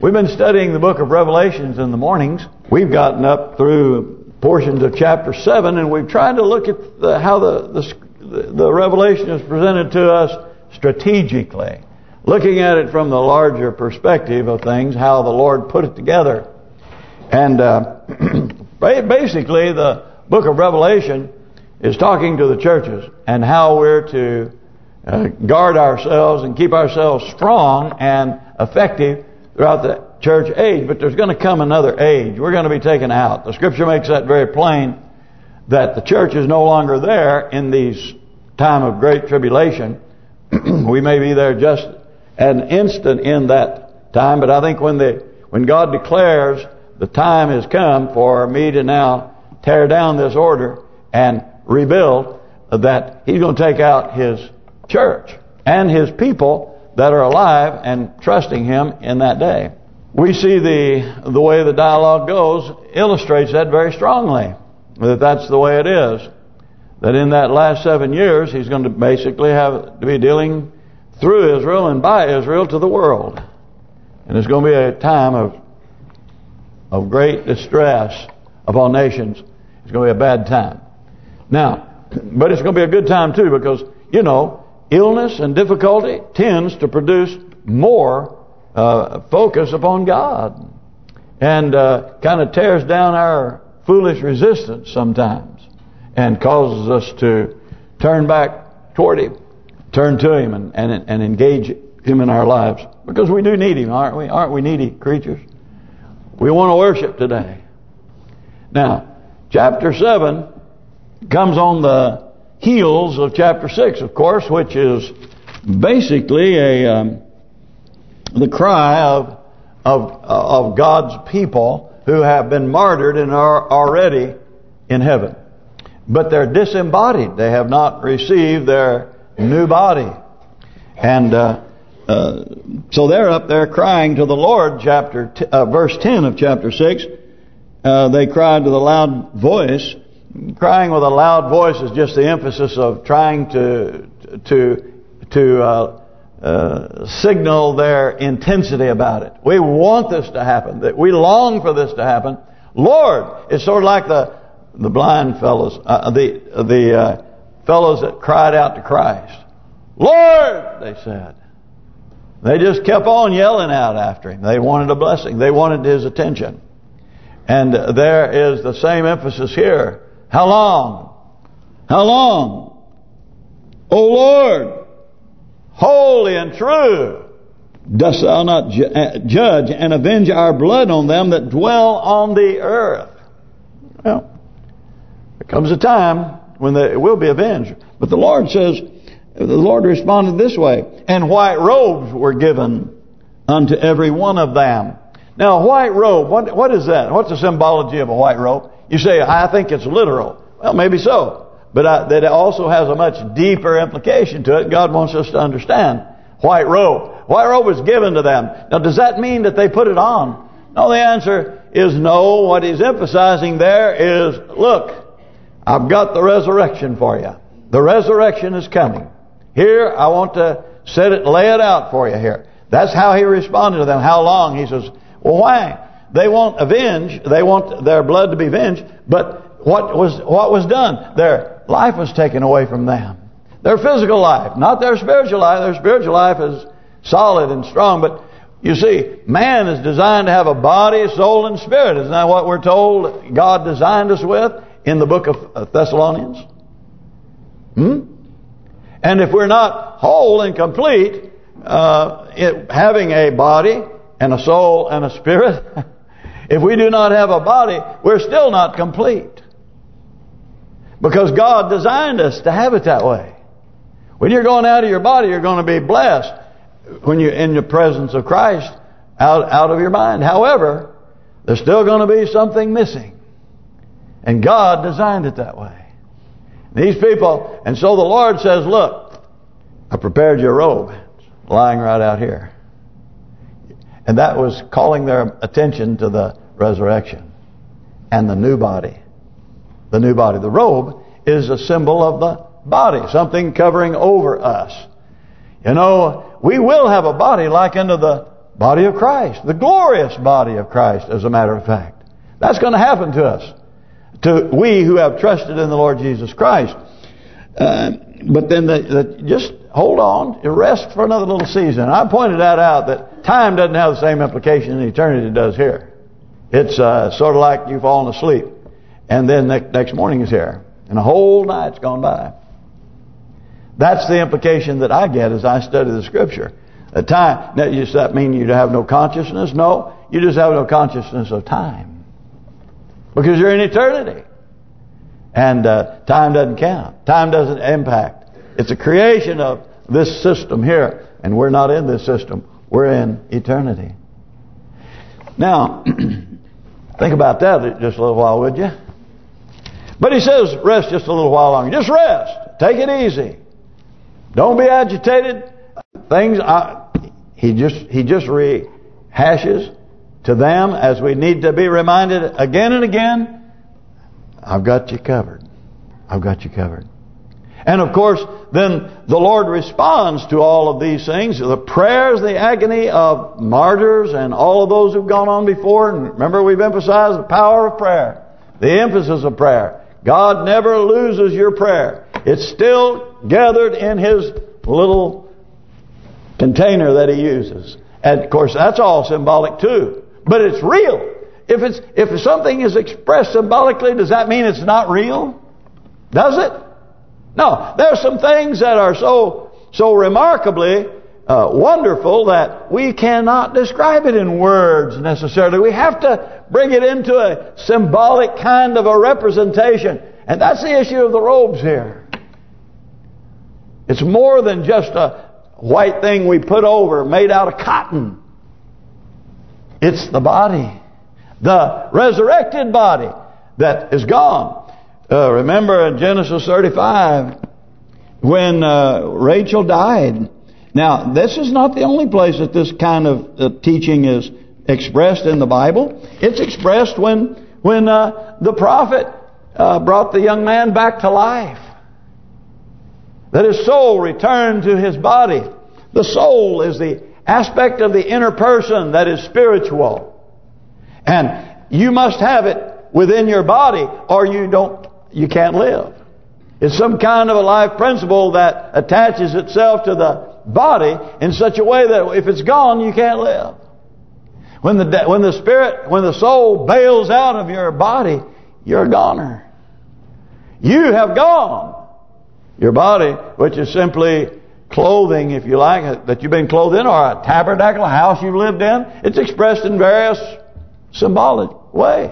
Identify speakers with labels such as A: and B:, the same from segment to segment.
A: We've been studying the book of Revelations in the mornings. We've gotten up through portions of chapter 7, and we've tried to look at how the Revelation is presented to us strategically. Looking at it from the larger perspective of things, how the Lord put it together. And basically, the book of Revelation is talking to the churches and how we're to guard ourselves and keep ourselves strong and effective throughout the church age. But there's going to come another age. We're going to be taken out. The Scripture makes that very plain, that the church is no longer there in these time of great tribulation. We may be there just an instant in that time, but I think when God declares the time has come for me to now tear down this order and rebuild, that He's going to take out His church and His people that are alive and trusting Him in that day. We see the way the dialogue goes illustrates that very strongly, that that's the way it is. That in that last 7 years, He's going to basically have to be dealing through Israel and by Israel to the world. And it's going to be a time of great distress upon nations. It's going to be a bad time. Now, but it's going to be a good time too, because, illness and difficulty tends to produce more focus upon God, and kind of tears down our foolish resistance sometimes, and causes us to turn back toward Him, turn to Him, and engage Him in our lives, because we do need Him, aren't we? Aren't we needy creatures? We want to worship today. Now, chapter 7 comes on the heels of chapter 6, of course, which is basically the cry of God's people who have been martyred and are already in heaven. But they're disembodied. They have not received their new body. And so they're up there crying to the Lord, verse 10 of chapter 6. They cried with a loud voice. Crying with a loud voice is just the emphasis of trying to signal their intensity about it. We want this to happen. That we long for this to happen. Lord, it's sort of like the blind fellows, the fellows that cried out to Christ. Lord, they said. They just kept on yelling out after Him. They wanted a blessing. They wanted His attention. And there is the same emphasis here. How long? How long? O Lord, holy and true, dost Thou not judge and avenge our blood on them that dwell on the earth? Well, there comes a time when it will be avenged. But the Lord says, the Lord responded this way, and white robes were given unto every one of them. Now, a white robe, what is that? What's the symbology of a white robe? You say, I think it's literal. Well, maybe so. But that it also has a much deeper implication to it. God wants us to understand. White robe. White robe was given to them. Now, does that mean that they put it on? No, the answer is no. What He's emphasizing there is, look, I've got the resurrection for you. The resurrection is coming. Here, I want to lay it out for you here. That's how He responded to them. How long? He says, well, why? They want avenge. They want their blood to be avenged. But what was done? Their life was taken away from them. Their physical life, not their spiritual life. Their spiritual life is solid and strong. But you see, man is designed to have a body, soul, and spirit. Isn't that what we're told God designed us with in the book of Thessalonians? And if we're not whole and complete, having a body and a soul and a spirit, if we do not have a body, we're still not complete. Because God designed us to have it that way. When you're going out of your body, you're going to be blessed when you're in the presence of Christ out of your mind. However, there's still going to be something missing. And God designed it that way. These people, and so the Lord says, look, I prepared your robe. It's lying right out here. And that was calling their attention to the resurrection and the new body. The new body. The robe is a symbol of the body, something covering over us. You know, we will have a body like unto the body of Christ, the glorious body of Christ, as a matter of fact. That's going to happen to us, to we who have trusted in the Lord Jesus Christ. But then just hold on, rest for another little season. I pointed that out, that time doesn't have the same implication in eternity it does here. It's sort of like you've fallen asleep, and then next morning is here, and a whole night's gone by. That's the implication that I get as I study the Scripture. Time, does that mean you have no consciousness? No, you just have no consciousness of time, because you're in eternity, and time doesn't count. Time doesn't impact. It's a creation of this system here, and we're not in this system. We're in eternity. Now, think about that just a little while, would you? But he says, rest just a little while longer. Just rest. Take it easy. Don't be agitated. He just rehashes to them, as we need to be reminded again and again, I've got you covered. I've got you covered. And of course, then the Lord responds to all of these things. The prayers, the agony of martyrs and all of those who've gone on before. And remember, we've emphasized the power of prayer, the emphasis of prayer. God never loses your prayer. It's still gathered in His little container that He uses. And of course, that's all symbolic too. But it's real. If something is expressed symbolically, does that mean it's not real? Does it? No. There are some things that are so remarkably wonderful that we cannot describe it in words necessarily. We have to bring it into a symbolic kind of a representation. And that's the issue of the robes here. It's more than just a white thing we put over made out of cotton. It's the body. The resurrected body that is gone. Remember in Genesis 35 when Rachel died. Now, this is not the only place that this kind of teaching is expressed in the Bible. It's expressed when the prophet brought the young man back to life. That his soul returned to his body. The soul is the aspect of the inner person that is spiritual. And you must have it within your body, or you can't live. It's some kind of a life principle that attaches itself to the body in such a way that if it's gone, you can't live. When the soul bails out of your body, you're a goner. You have gone. Your body, which is simply clothing, if you like, that you've been clothed in, or a tabernacle, a house you've lived in, it's expressed in various symbolic ways.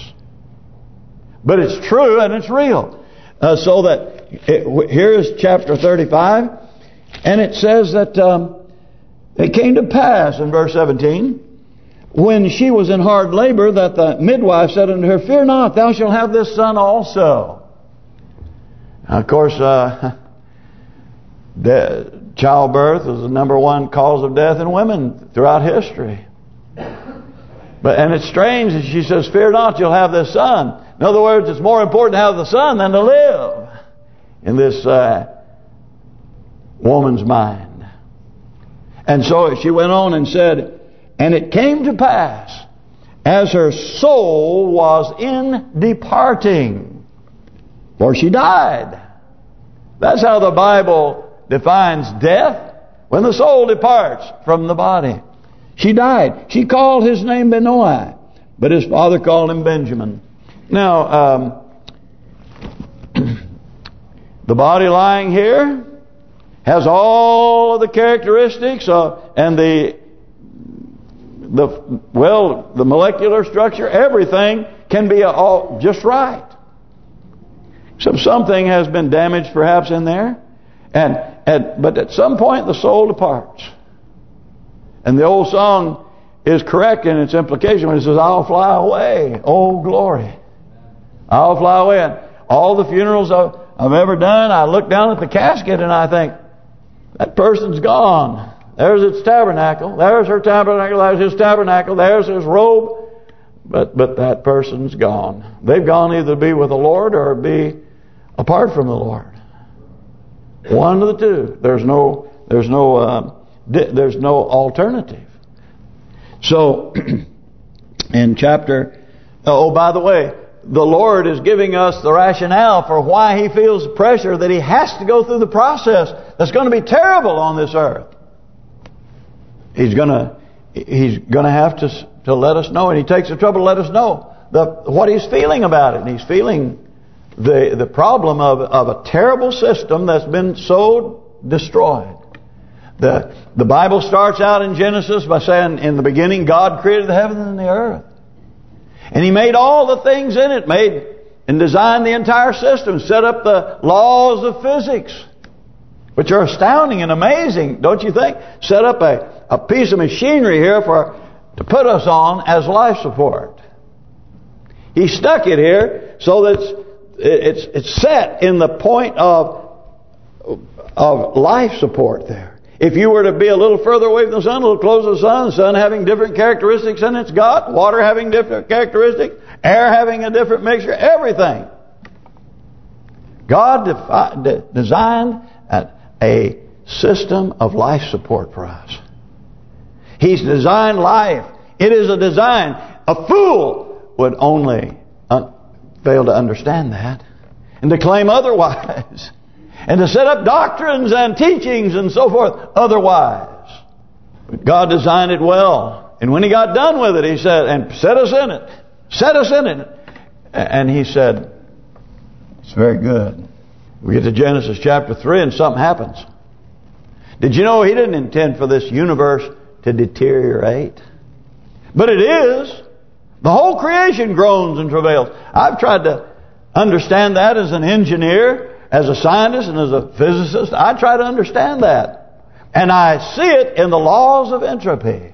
A: But it's true and it's real. So that here is chapter 35, and it says that it came to pass in verse 17, when she was in hard labor, that the midwife said unto her, Fear not, thou shalt have this son also. Now, of course, childbirth is the number one cause of death in women throughout history. And it's strange that she says, Fear not, you'll have this son. In other words, it's more important to have the son than to live in this woman's mind. And so she went on and said, And it came to pass, as her soul was in departing, for she died. That's how the Bible defines death, when the soul departs from the body. She died. She called his name Benoi, but his father called him Benjamin. Now, the body lying here has all of the characteristics and the molecular structure. Everything can be all just right. So something has been damaged perhaps in there, but at some point the soul departs. And the old song is correct in its implication when it says, I'll fly away, oh glory. I'll fly away. And all the funerals I've ever done, I look down at the casket and I think, that person's gone. There's its tabernacle. There's her tabernacle. There's his tabernacle. There's his robe. But that person's gone. They've gone either to be with the Lord or be apart from the Lord. One of the two. There's no alternative. So, in chapter... Oh, by the way, the Lord is giving us the rationale for why He feels the pressure that He has to go through the process that's going to be terrible on this earth. He's going to have to let us know, and He takes the trouble to let us know what He's feeling about it. And He's feeling the problem of a terrible system that's been so destroyed. The Bible starts out in Genesis by saying, in the beginning God created the heavens and the earth. And He made all the things in it, made and designed the entire system, set up the laws of physics, which are astounding and amazing, don't you think? Set up a piece of machinery here to put us on as life support. He stuck it here so that it's set in the point of life support there. If you were to be a little further away from the sun, a little closer to the sun having different characteristics than it's got, water having different characteristics, air having a different mixture, everything. God designed a system of life support for us. He's designed life. It is a design. A fool would only fail to understand that and to claim otherwise. And to set up doctrines and teachings and so forth otherwise. But God designed it well. And when He got done with it, He said, and set us in it. Set us in it. And He said, it's very good. We get to Genesis chapter 3 and something happens. Did you know He didn't intend for this universe to deteriorate? But it is. The whole creation groans and travails. I've tried to understand that as an engineer, as a scientist and as a physicist. I try to understand that. And I see it in the laws of entropy.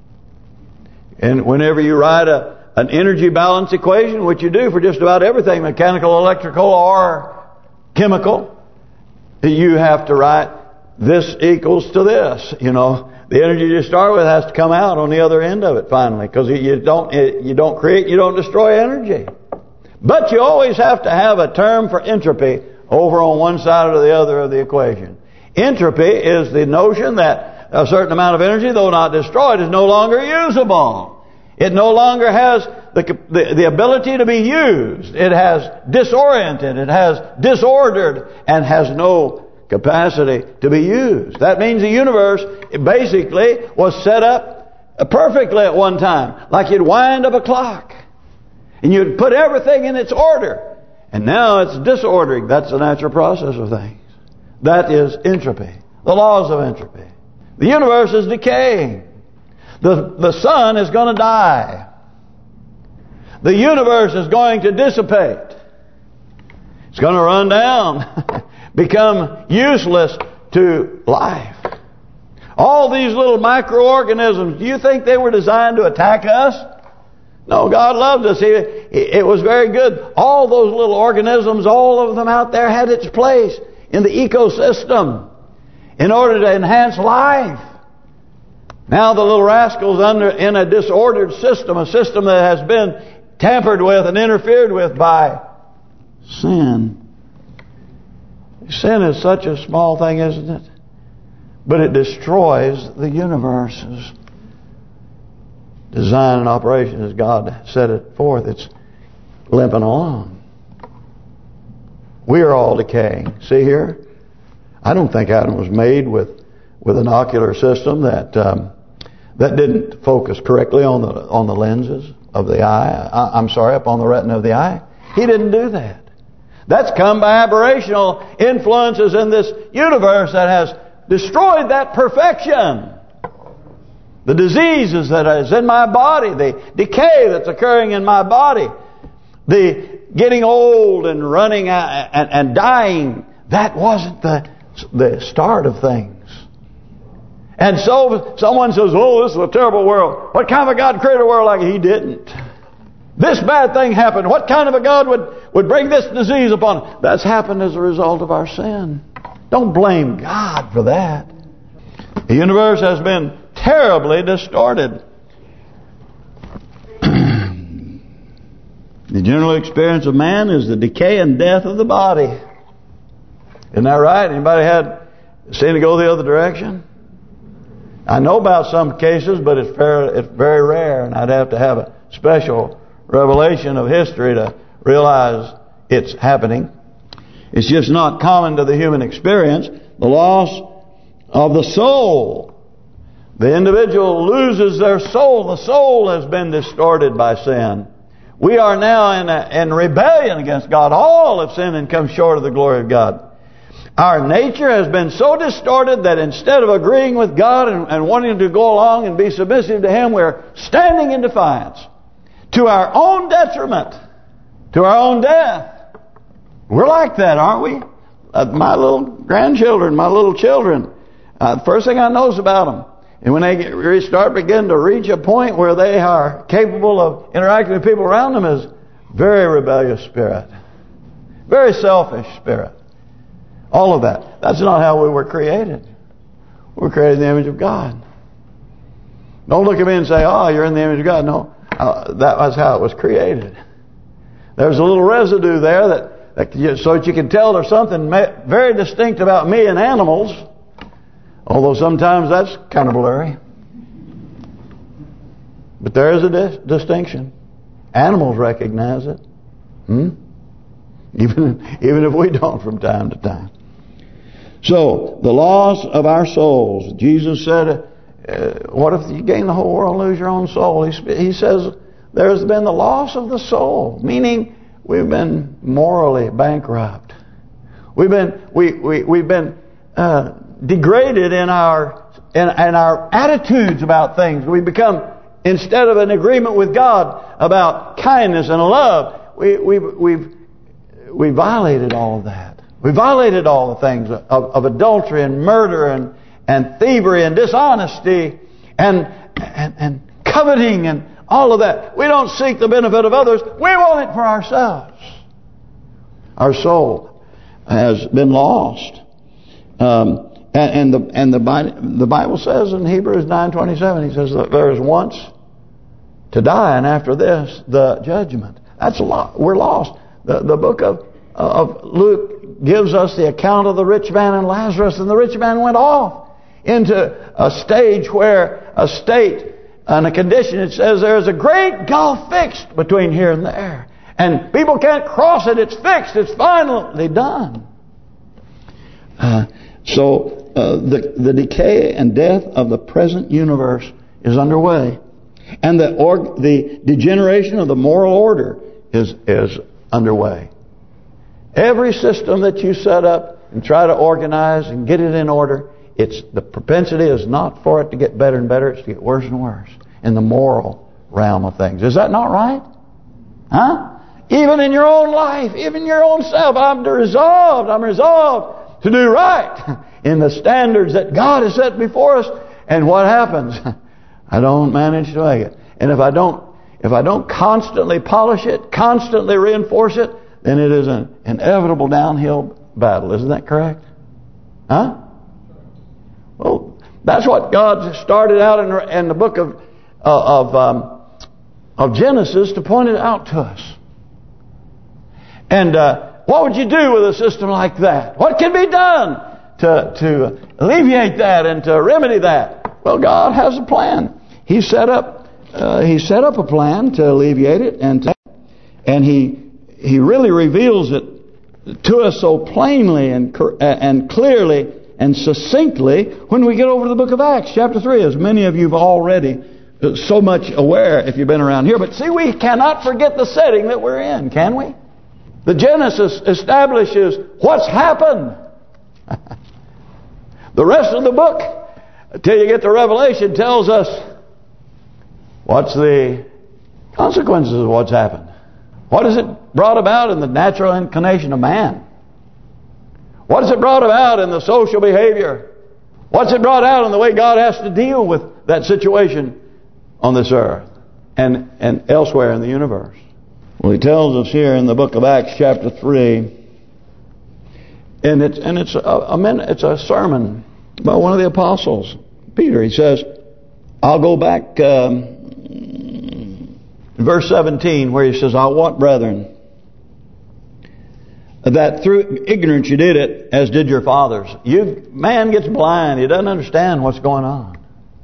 A: And whenever you write an energy balance equation, which you do for just about everything, mechanical, electrical, or chemical, you have to write this equals to this. You know, the energy you start with has to come out on the other end of it finally, because you don't create, you don't destroy energy. But you always have to have a term for entropy over on one side or the other of the equation. Entropy is the notion that a certain amount of energy, though not destroyed, is no longer usable. It no longer has the ability to be used. It has disoriented, it has disordered, and has no capacity to be used. That means the universe basically was set up perfectly at one time, like you'd wind up a clock. And you'd put everything in its order. And now it's disordering. That's the natural process of things. That is entropy. The laws of entropy. The universe is decaying. The sun is going to die. The universe is going to dissipate. It's going to run down. Become useless to life. All these little microorganisms, do you think they were designed to attack us? No, God loved us. It was very good. All those little organisms, all of them out there had its place in the ecosystem in order to enhance life. Now the little rascals in a disordered system, a system that has been tampered with and interfered with by sin. Sin is such a small thing, isn't it? But it destroys the universe's design and operation as God set it forth. It's limping along. We are all decaying. See here? I don't think Adam was made with an ocular system that didn't focus correctly on the lenses of the eye. I'm sorry, upon the retina of the eye. He didn't do that. That's come by aberrational influences in this universe that has destroyed that perfection. The diseases that is in my body, the decay that's occurring in my body, the getting old and running out and dying, that wasn't the start of things. And so someone says, oh, this is a terrible world. What kind of a God created a world like it? He didn't. This bad thing happened. What kind of a God would bring this disease upon it? That's happened as a result of our sin. Don't blame God for that. The universe has been terribly distorted. The general experience of man is the decay and death of the body. Isn't that right? Anybody had seen it go the other direction? I know about some cases, but it's very rare, and I'd have to have a special revelation of history to realize it's happening. It's just not common to the human experience. The loss of the soul. The individual loses their soul. The soul has been distorted by sin. We are now in rebellion against God. All have sinned and come short of the glory of God. Our nature has been so distorted that instead of agreeing with God and wanting to go along and be submissive to Him, we're standing in defiance to our own detriment, to our own death. We're like that, aren't we? My little grandchildren, my little children, the first thing I notice about them, and when they begin to reach a point where they are capable of interacting with people around them, is very rebellious spirit, very selfish spirit. All of that. That's not how we were created. We were created in the image of God. Don't look at me and say, "Oh, you're in the image of God." No, that was how it was created. There's a little residue there so that you can tell there's something very distinct about me and animals. Although sometimes that's kind of blurry. But there is a distinction. Animals recognize it. Even if we don't from time to time. So, the loss of our souls. Jesus said, what if you gain the whole world and lose your own soul? He says, there's been the loss of the soul. Meaning, we've been morally bankrupt. We've been degraded in our attitudes about things. We become, instead of an agreement with God about kindness and love, we violated all of that. We violated all the things of adultery and murder and thievery and dishonesty and coveting and all of that. We don't seek the benefit of others. We want it for ourselves. Our soul has been lost. And the Bible says in Hebrews 9:27, he says that there is once to die, and after this the judgment. That's a lot. We're lost. The book of Luke gives us the account of the rich man and Lazarus, and the rich man went off into a stage where a state and a condition. It says there is a great gulf fixed between here and there, and people can't cross it. It's fixed. It's finally done. So the decay and death of the present universe is underway, and the degeneration of the moral order is underway. Every system that you set up and try to organize and get it in order, the propensity is not for it to get better and better; it's to get worse and worse in the moral realm of things. Is that not right? Huh? Even in your own life, even your own self, I'm resolved to do right in the standards that God has set before us. And what happens? I don't manage to make it. And if I don't constantly polish it, constantly reinforce it, then it is an inevitable downhill battle. Isn't that correct? Huh? Well, that's what God started out in the book of Genesis to point it out to us. And what would you do with a system like that? What can be done to alleviate that and to remedy that? Well, God has a plan. He set up a plan to alleviate it, and He really reveals it to us so plainly and clearly and succinctly when we get over to the book of Acts, chapter 3, as many of you have already so much aware if you've been around here. But see, we cannot forget the setting that we're in, can we? The Genesis establishes what's happened. The rest of the book, until you get to Revelation, tells us what's the consequences of what's happened. What has it brought about in the natural inclination of man? What has it brought about in the social behavior? What's it brought out in the way God has to deal with that situation on this earth and elsewhere in the universe? Well, he tells us here in the book of Acts, chapter 3, and it's a sermon by one of the apostles, Peter. He says, I'll go back verse 17, where he says, I want, brethren, that through ignorance you did it, as did your fathers. Man gets blind. He doesn't understand what's going on.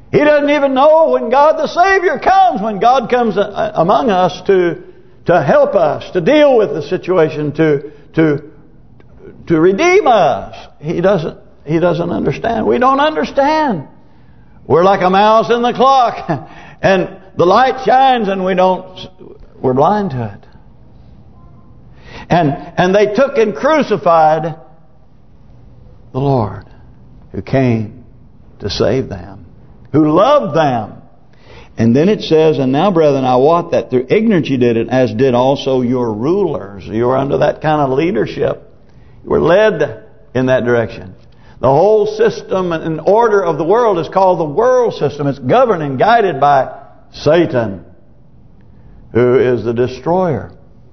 A: He doesn't even know when God the Savior comes, when God comes among us to help us, to deal with the situation, to redeem us. He doesn't understand. We don't understand. We're like a mouse in the clock, and the light shines, and we're blind to it. And they took and crucified the Lord, who came to save them, who loved them. And then it says, and now, brethren, I wot that through ignorance you did it, as did also your rulers. You were under that kind of leadership. You were led in that direction. The whole system and order of the world is called the world system. It's governed and guided by Satan, who is the destroyer.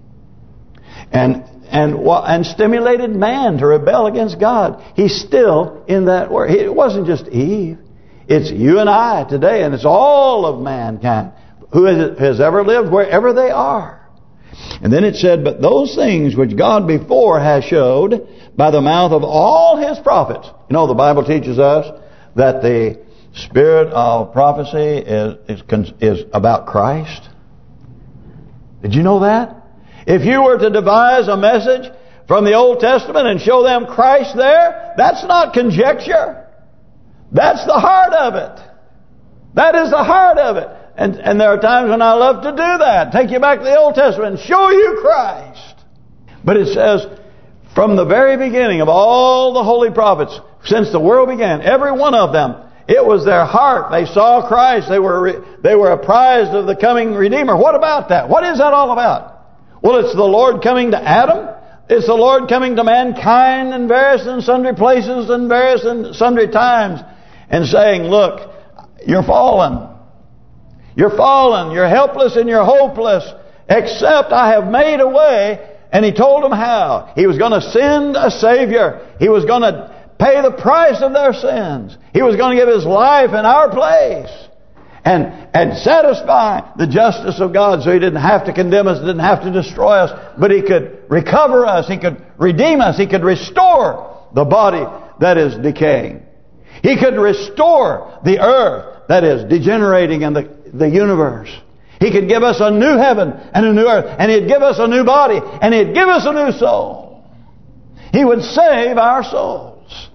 A: And stimulated man to rebel against God. He's still in that world. It wasn't just Eve. It's you and I today, and it's all of mankind who has ever lived wherever they are. And then it said, but those things which God before has showed by the mouth of all His prophets. You know, the Bible teaches us that the spirit of prophecy is about Christ. Did you know that? If you were to devise a message from the Old Testament and show them Christ there, that's not conjecture. That's the heart of it. That is the heart of it. And there are times when I love to do that. Take you back to the Old Testament and show you Christ. But it says, from the very beginning of all the holy prophets, since the world began, every one of them, it was their heart. They saw Christ. They were apprised of the coming Redeemer. What about that? What is that all about? Well, it's the Lord coming to Adam. It's the Lord coming to mankind in various and sundry places and various and sundry times, and saying, look, you're fallen. You're fallen. You're helpless and you're hopeless. Except I have made a way. And He told them how. He was going to send a Savior. He was going to pay the price of their sins. He was going to give His life in our place. And satisfy the justice of God, so He didn't have to condemn us, didn't have to destroy us, but He could recover us, He could redeem us, He could restore the body that is decaying. He could restore the earth that is degenerating in the universe. He could give us a new heaven and a new earth, and He'd give us a new body, and He'd give us a new soul. He would save our souls.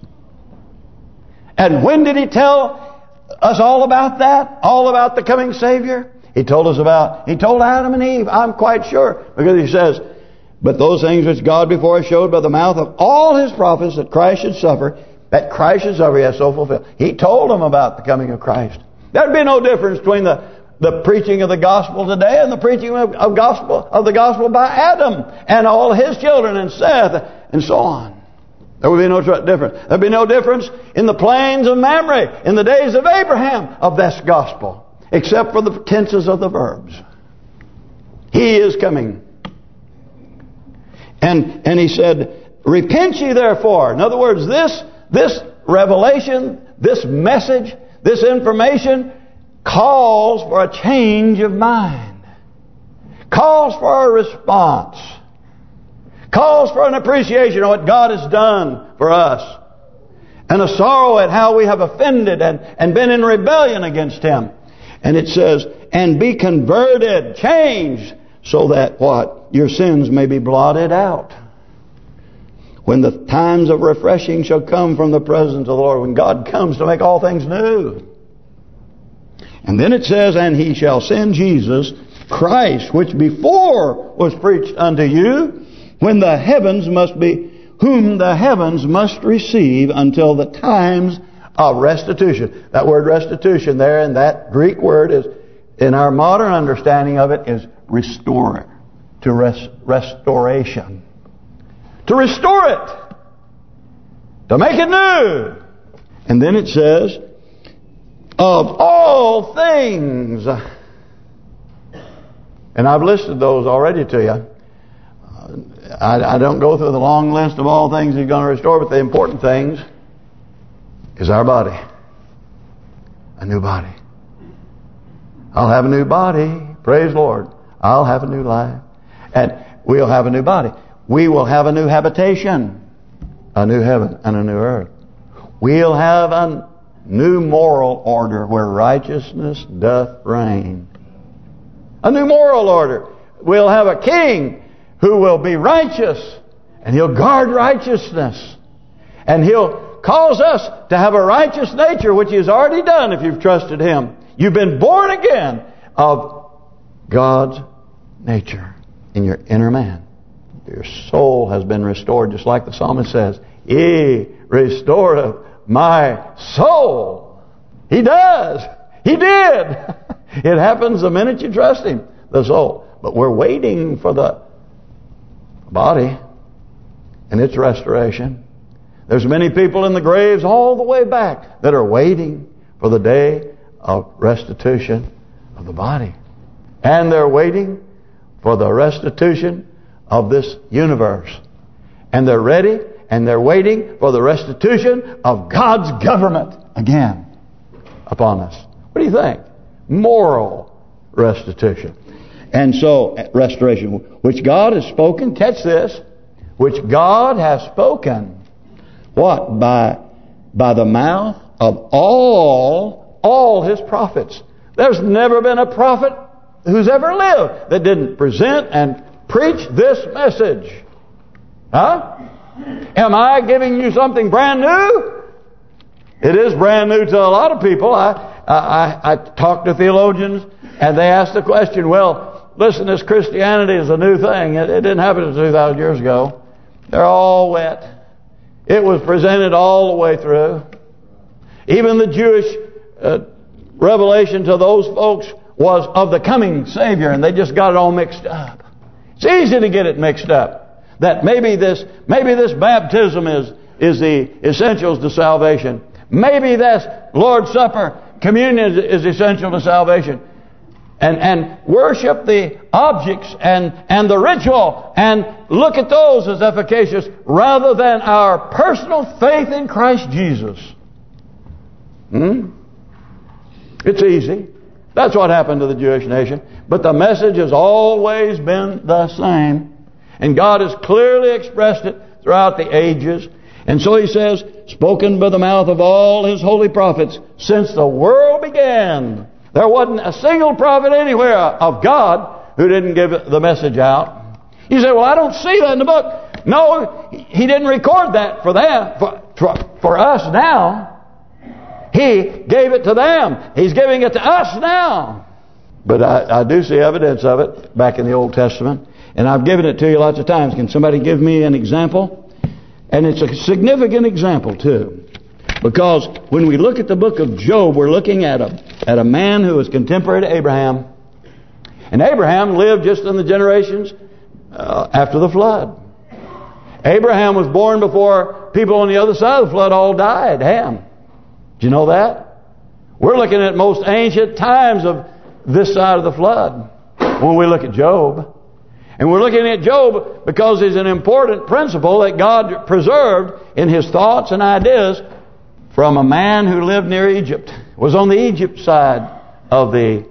A: And when did He tell us all about that? All about the coming Savior? He told Adam and Eve, I'm quite sure. Because He says, but those things which God before showed by the mouth of all His prophets that Christ should suffer, that Christ should suffer, He has so fulfilled. He told them about the coming of Christ. There'd be no difference between the preaching of the gospel today and the preaching of the gospel by Adam and all his children and Seth and so on. There would be no difference. There'd be no difference in the plains of Mamre in the days of Abraham of this gospel, except for the tenses of the verbs. He is coming. And He said, repent ye therefore. In other words, this revelation, this message, this information calls for a change of mind. Calls for a response. Calls for an appreciation of what God has done for us. And a sorrow at how we have offended and been in rebellion against Him. And it says, and be converted, changed, so that what? Your sins may be blotted out. When the times of refreshing shall come from the presence of the Lord. When God comes to make all things new. And then it says, and He shall send Jesus Christ, which before was preached unto you, when the heavens whom the heavens must receive until the times of restitution. That word restitution there, and that Greek word is, in our modern understanding of it, is restore. To restoration. To restore it. To make it new. And then it says, of all things. And I've listed those already to you. I don't go through the long list of all things He's going to restore, but the important things is our body. A new body. I'll have a new body. Praise the Lord. I'll have a new life. And we'll have a new body. We will have a new habitation. A new heaven and a new earth. We'll have new moral order where righteousness doth reign. A new moral order. We'll have a king who will be righteous, and he'll guard righteousness. And he'll cause us to have a righteous nature, which he has already done if you've trusted him. You've been born again of God's nature in your inner man. Your soul has been restored, just like the psalmist says, He restoreth my soul. He does. He did. It happens the minute you trust him, the soul. But we're waiting for the body and its restoration. There's many people in the graves all the way back that are waiting for the day of restitution of the body. And they're waiting for the restitution of this universe. And they're ready and they're waiting for the restitution of God's government again upon us. What do you think? Moral restitution. And so, restoration, which God has spoken, catch this, which God has spoken, what? By the mouth of all his prophets. There's never been a prophet who's ever lived that didn't present and preach this message. Huh? Am I giving you something brand new? It is brand new to a lot of people. I talk to theologians and they ask the question, well, listen, this Christianity is a new thing. It didn't happen 2,000 years ago. They're all wet. It was presented all the way through. Even the Jewish revelation to those folks was of the coming Savior, and they just got it all mixed up. It's easy to get it mixed up. That maybe this baptism is the essentials to salvation. Maybe this Lord's Supper, communion is essential to salvation. And worship the objects and the ritual and look at those as efficacious rather than our personal faith in Christ Jesus. It's easy. That's what happened to the Jewish nation. But the message has always been the same. And God has clearly expressed it throughout the ages. And so he says, spoken by the mouth of all his holy prophets since the world began. There wasn't a single prophet anywhere of God who didn't give the message out. You say, well, I don't see that in the book. No, he didn't record that for them, for us now. He gave it to them. He's giving it to us now. But I do see evidence of it back in the Old Testament. And I've given it to you lots of times. Can somebody give me an example? And it's a significant example too. Because when we look at the book of Job, we're looking at a man who was contemporary to Abraham. And Abraham lived just in the generations after the flood. Abraham was born before people on the other side of the flood all died. Ham. Do you know that? We're looking at most ancient times of this side of the flood when we look at Job. And we're looking at Job because he's an important principle that God preserved in his thoughts and ideas from a man who lived near Egypt. Was on the Egypt side of the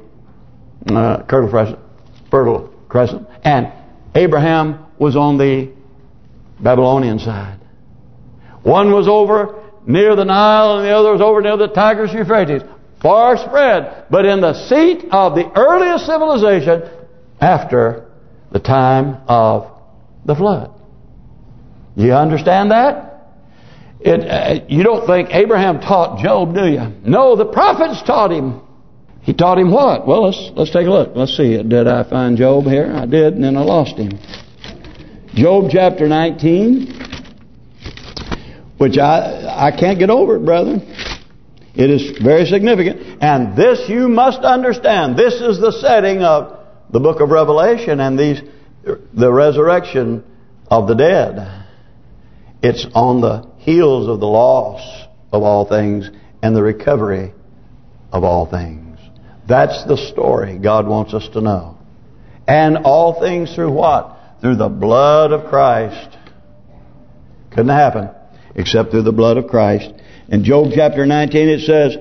A: Fertile Crescent. And Abraham was on the Babylonian side. One was over near the Nile and the other was over near the Tigris Euphrates. Far spread, but in the seat of the earliest civilization after the time of the flood. You understand that? You don't think Abraham taught Job, do you? No, the prophets taught him. He taught him what? Well, let's take a look. Let's see. Did I find Job here? I did, and then I lost him. Job chapter 19, which I can't get over it, brother. It is very significant. And this you must understand. This is the setting of the book of Revelation and the resurrection of the dead. It's on the heels of the loss of all things and the recovery of all things. That's the story God wants us to know. And all things through what? Through the blood of Christ. Couldn't happen except through the blood of Christ. In Job chapter 19 it says,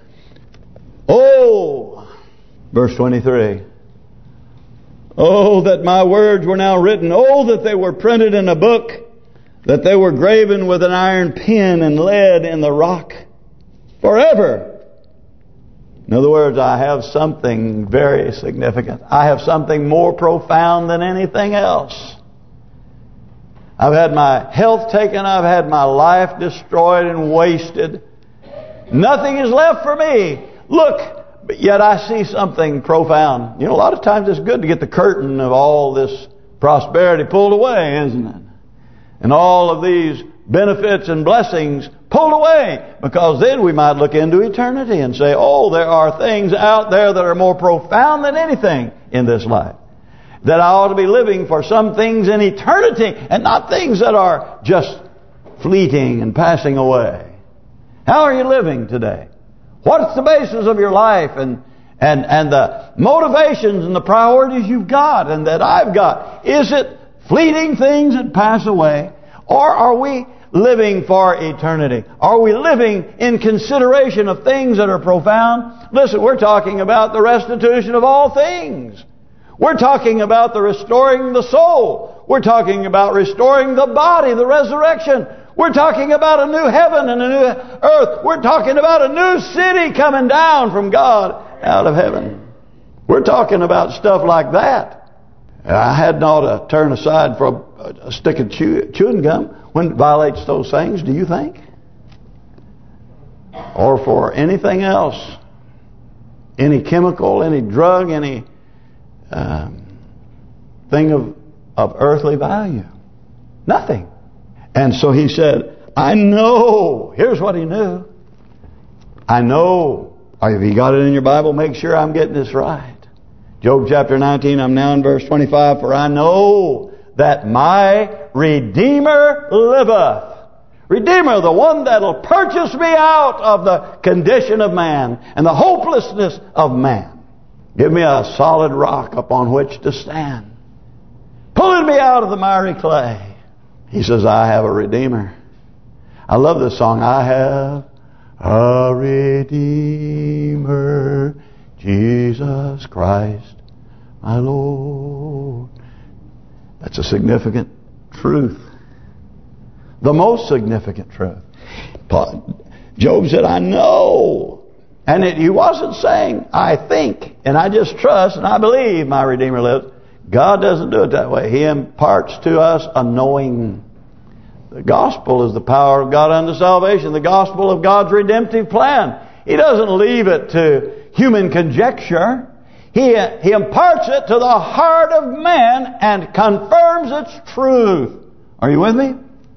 A: oh, verse 23, oh, that my words were now written. Oh, that they were printed in a book, that they were graven with an iron pen and lead in the rock. forever. In other words, I have something very significant. I have something more profound than anything else. I've had my health taken. I've had my life destroyed and wasted. Nothing is left for me. Look, but yet I see something profound. You know, a lot of times it's good to get the curtain of all this prosperity pulled away, isn't it? And all of these benefits and blessings pulled away, because then we might look into eternity and say, oh, there are things out there that are more profound than anything in this life, that I ought to be living for some things in eternity and not things that are just fleeting and passing away. How are you living today? What's the basis of your life and the motivations and the priorities you've got and that I've got? Is it fleeting things that pass away, or are we living for eternity? Are we living in consideration of things that are profound? Listen, we're talking about the restitution of all things. We're talking about the restoring the soul. We're talking about restoring the body, the resurrection. We're talking about a new heaven and a new earth. We're talking about a new city coming down from God out of heaven. We're talking about stuff like that. I had not to turn aside for a stick of chewing gum when it violates those things, do you think? Or for anything else. Any chemical, any drug, any thing of earthly value. Nothing. And so he said, I know. Here's what he knew. I know. If you got it in your Bible, make sure I'm getting this right. Job chapter 19, I'm now in verse 25. For I know that my Redeemer liveth. Redeemer, the one that'll purchase me out of the condition of man and the hopelessness of man. Give me a solid rock upon which to stand. Pulling me out of the miry clay. He says, I have a Redeemer. I love this song. I have a Redeemer, Jesus Christ, my Lord. That's a significant truth. The most significant truth. Job said, I know. And he wasn't saying, I think, and I just trust, and I believe my Redeemer lives. God doesn't do it that way. He imparts to us a knowing. The gospel is the power of God unto salvation. The gospel of God's redemptive plan. He doesn't leave it to human conjecture. He imparts it to the heart of man and confirms its truth. Are you with me?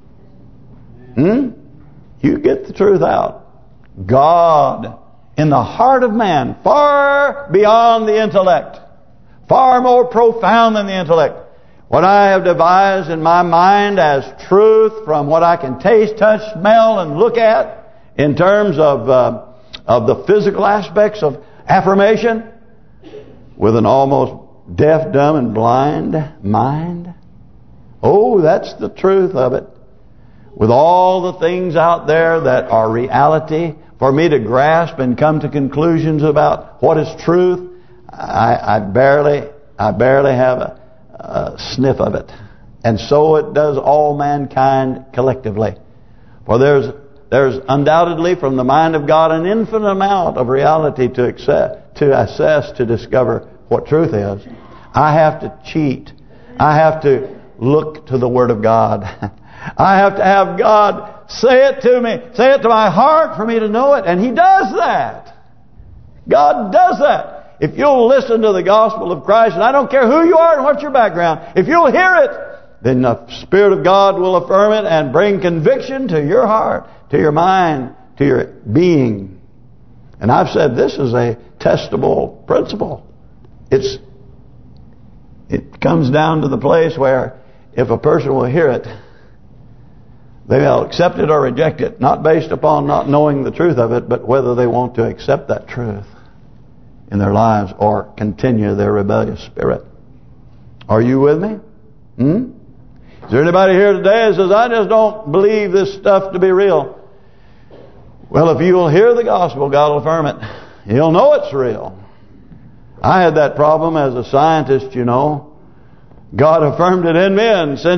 A: You get the truth out. God in the heart of man, far beyond the intellect. Far more profound than the intellect. What I have devised in my mind as truth from what I can taste, touch, smell, and look at in terms of the physical aspects of affirmation with an almost deaf, dumb, and blind mind. Oh, that's the truth of it. With all the things out there that are reality, for me to grasp and come to conclusions about what is truth, I barely have a sniff of it. And so it does all mankind collectively. For there's undoubtedly from the mind of God an infinite amount of reality to assess, to discover what truth is. I have to cheat. I have to look to the Word of God. I have to have God say it to me, say it to my heart for me to know it. And He does that. God does that. If you'll listen to the gospel of Christ, and I don't care who you are and what's your background, if you'll hear it, then the Spirit of God will affirm it and bring conviction to your heart, to your mind, to your being. And I've said this is a testable principle. It comes down to the place where if a person will hear it, they will accept it or reject it, not based upon not knowing the truth of it, but whether they want to accept that truth in their lives or continue their rebellious spirit. Are you with me? Is there anybody here today that says, I just don't believe this stuff to be real? Well, if you will hear the gospel, God will affirm it. You'll know it's real. I had that problem as a scientist, you know. God affirmed it in me, and since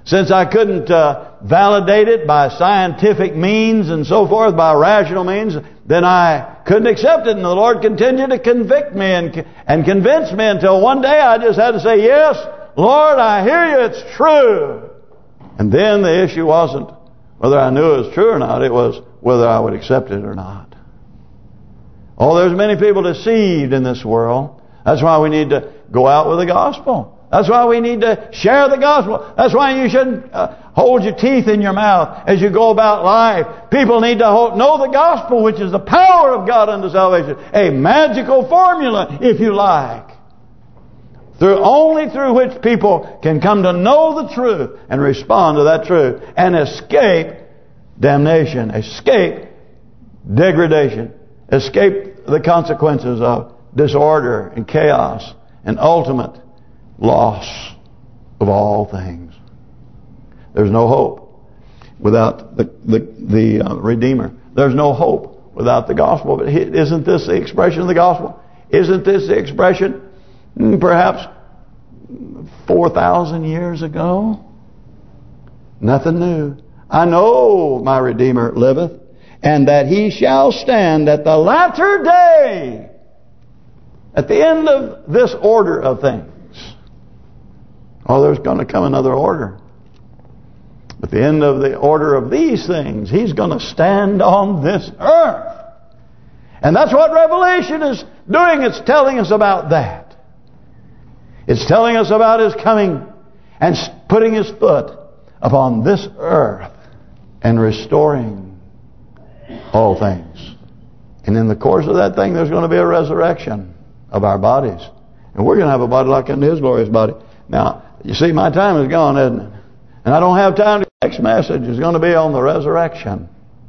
A: since I couldn't validate it by scientific means and so forth, by rational means, then I couldn't accept it. And the Lord continued to convict me and convince me until one day I just had to say, yes, Lord, I hear you, it's true. And then the issue wasn't whether I knew it was true or not, it was whether I would accept it or not. Oh, there's many people deceived in this world. That's why we need to go out with the gospel. That's why we need to share the gospel. That's why you shouldn't hold your teeth in your mouth as you go about life. People need to know the gospel, which is the power of God unto salvation. A magical formula, if you like. Only through which people can come to know the truth and respond to that truth and escape damnation, escape degradation, escape the consequences of disorder and chaos and ultimate loss of all things. There's no hope without the Redeemer. There's no hope without the gospel. But isn't this the expression of the gospel? Isn't this the expression perhaps 4,000 years ago? Nothing new. I know my Redeemer liveth, and that he shall stand at the latter day, at the end of this order of things. Oh, there's going to come another order. At the end of the order of these things, he's going to stand on this earth. And that's what Revelation is doing. It's telling us about that. It's telling us about his coming and putting his foot upon this earth and restoring all things. And in the course of that thing, there's going to be a resurrection of our bodies. And we're going to have a body like unto his glorious body. Now, you see, my time is gone, isn't it? And I don't have time to... The next message is going to be on the resurrection.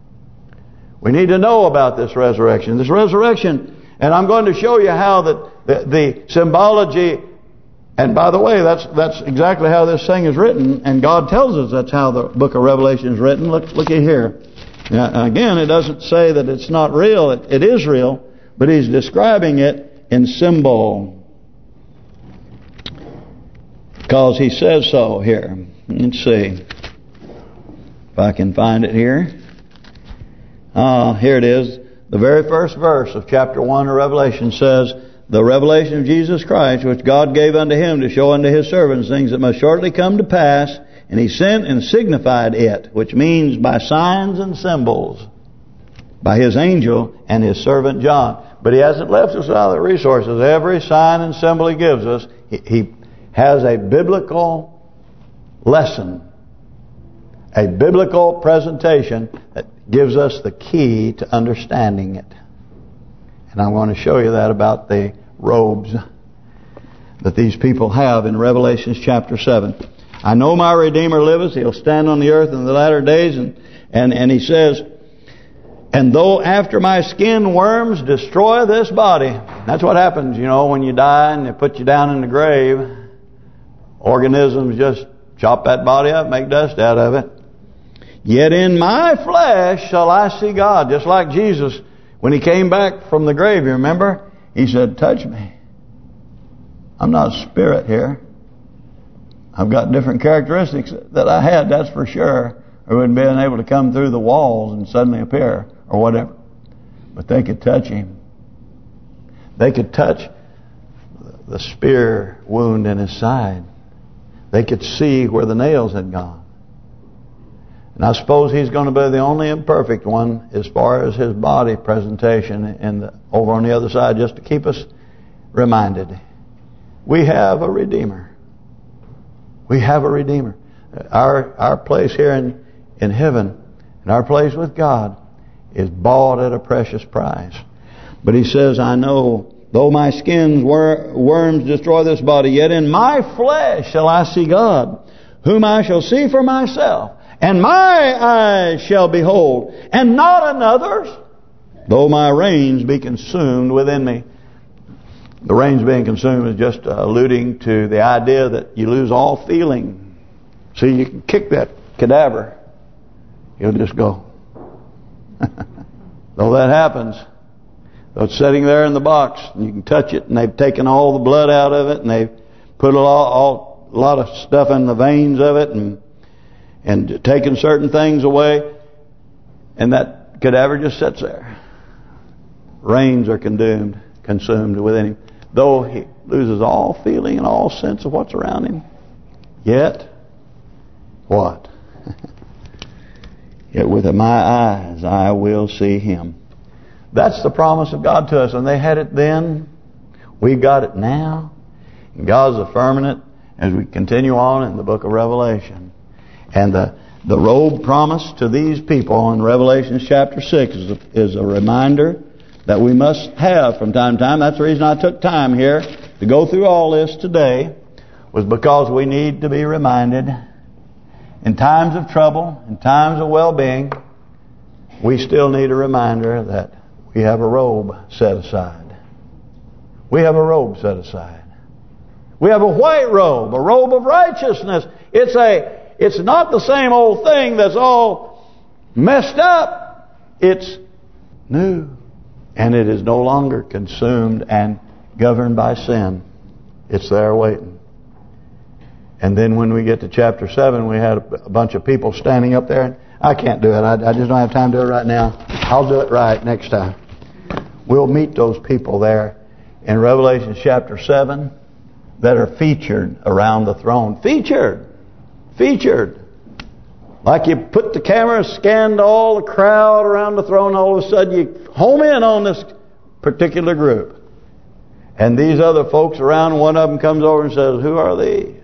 A: We need to know about this resurrection. This resurrection, and I'm going to show you how that the symbology... And by the way, that's exactly how this thing is written, and God tells us that's how the book of Revelation is written. Look at here. Now, again, it doesn't say that it's not real. It is real, but he's describing it in symbol, because he says so here. Let's see if I can find it here. Here it is. The very first verse of chapter 1 of Revelation says, the revelation of Jesus Christ, which God gave unto him to show unto his servants things that must shortly come to pass. And he sent and signified it, which means by signs and symbols, by his angel and his servant John. But he hasn't left us without the resources. Every sign and symbol he gives us, he has a biblical lesson, a biblical presentation that gives us the key to understanding it. And I'm going to show you that about the robes that these people have in Revelation chapter 7. I know my Redeemer liveth, he'll stand on the earth in the latter days, and he says, and though after my skin worms destroy this body. That's what happens, you know, when you die and they put you down in the grave. Organisms just chop that body up, make dust out of it. Yet in my flesh shall I see God. Just like Jesus, when he came back from the grave, you remember? He said, touch me. I'm not a spirit here. I've got different characteristics that I had, that's for sure. Or wouldn't been able to come through the walls and suddenly appear, or whatever. But they could touch him. They could touch the spear wound in his side. They could see where the nails had gone. And I suppose he's going to be the only imperfect one as far as his body presentation over on the other side, just to keep us reminded. We have a Redeemer. We have a Redeemer. Our place here in heaven, and our place with God, is bought at a precious price. But he says, I know, though my skin's worms destroy this body, yet in my flesh shall I see God, whom I shall see for myself. And my eyes shall behold, and not another's, though my reins be consumed within me. The reins being consumed is just alluding to the idea that you lose all feeling. See, you can kick that cadaver, he'll just go. Though that happens, though it's sitting there in the box, and you can touch it, and they've taken all the blood out of it, and they've put a lot of stuff in the veins of it, and and taking certain things away, and that cadaver just sits there. Reins are consumed within him. Though he loses all feeling and all sense of what's around him, yet, what? Yet with my eyes I will see him. That's the promise of God to us. And they had it then. We got it now. And God's affirming it as we continue on in the book of Revelation. And the robe promised to these people in Revelation chapter 6 is a reminder that we must have from time to time. That's the reason I took time here to go through all this today, was because we need to be reminded in times of trouble, in times of well-being, we still need a reminder that we have a robe set aside. We have a robe set aside. We have a white robe, a robe of righteousness. It's not the same old thing that's all messed up. It's new. And it is no longer consumed and governed by sin. It's there waiting. And then when we get to chapter 7, we had a bunch of people standing up there. And I can't do it. I just don't have time to do it right now. I'll do it right next time. We'll meet those people there in Revelation chapter 7 that are featured around the throne. Featured. Like you put the camera, scanned all the crowd around the throne, all of a sudden you home in on this particular group. And these other folks around, one of them comes over and says, who are these?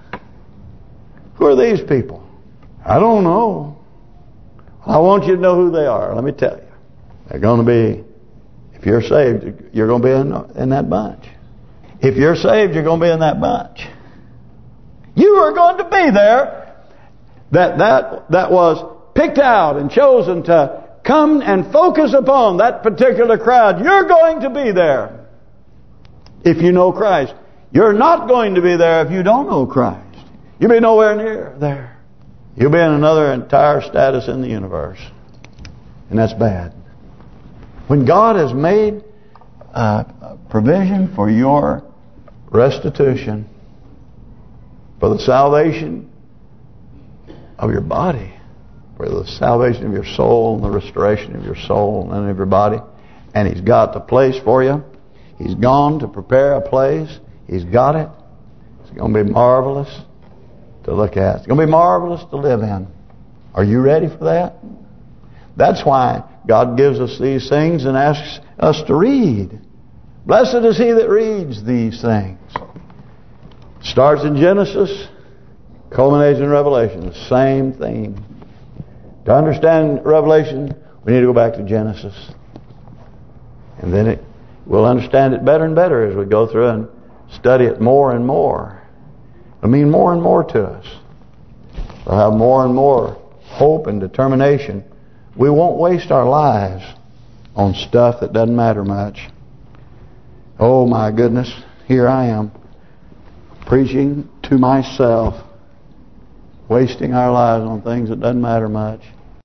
A: Who are these people? I don't know. I want you to know who they are. Let me tell you. They're going to be, if you're saved, you're going to be in that bunch. If you're saved, you're going to be in that bunch. You are going to be there. That was picked out and chosen to come and focus upon that particular crowd. You're going to be there if you know Christ. You're not going to be there if you don't know Christ. You'll be nowhere near there. You'll be in another entire status in the universe. And that's bad. When God has made provision for your restitution, for the salvation of your body, for the salvation of your soul and the restoration of your soul and of your body, and He's got the place for you. He's gone to prepare a place. He's got it. It's going to be marvelous to look at. It's going to be marvelous to live in. Are you ready for that? That's why God gives us these things and asks us to read. Blessed is he that reads these things. Starts in Genesis, culminates in Revelation. The same theme. To understand Revelation, we need to go back to Genesis. And then we'll understand it better and better as we go through and study it more and more. It'll mean more and more to us. We'll have more and more hope and determination. We won't waste our lives on stuff that doesn't matter much. Oh my goodness, here I am, preaching to myself, wasting our lives on things that doesn't matter much.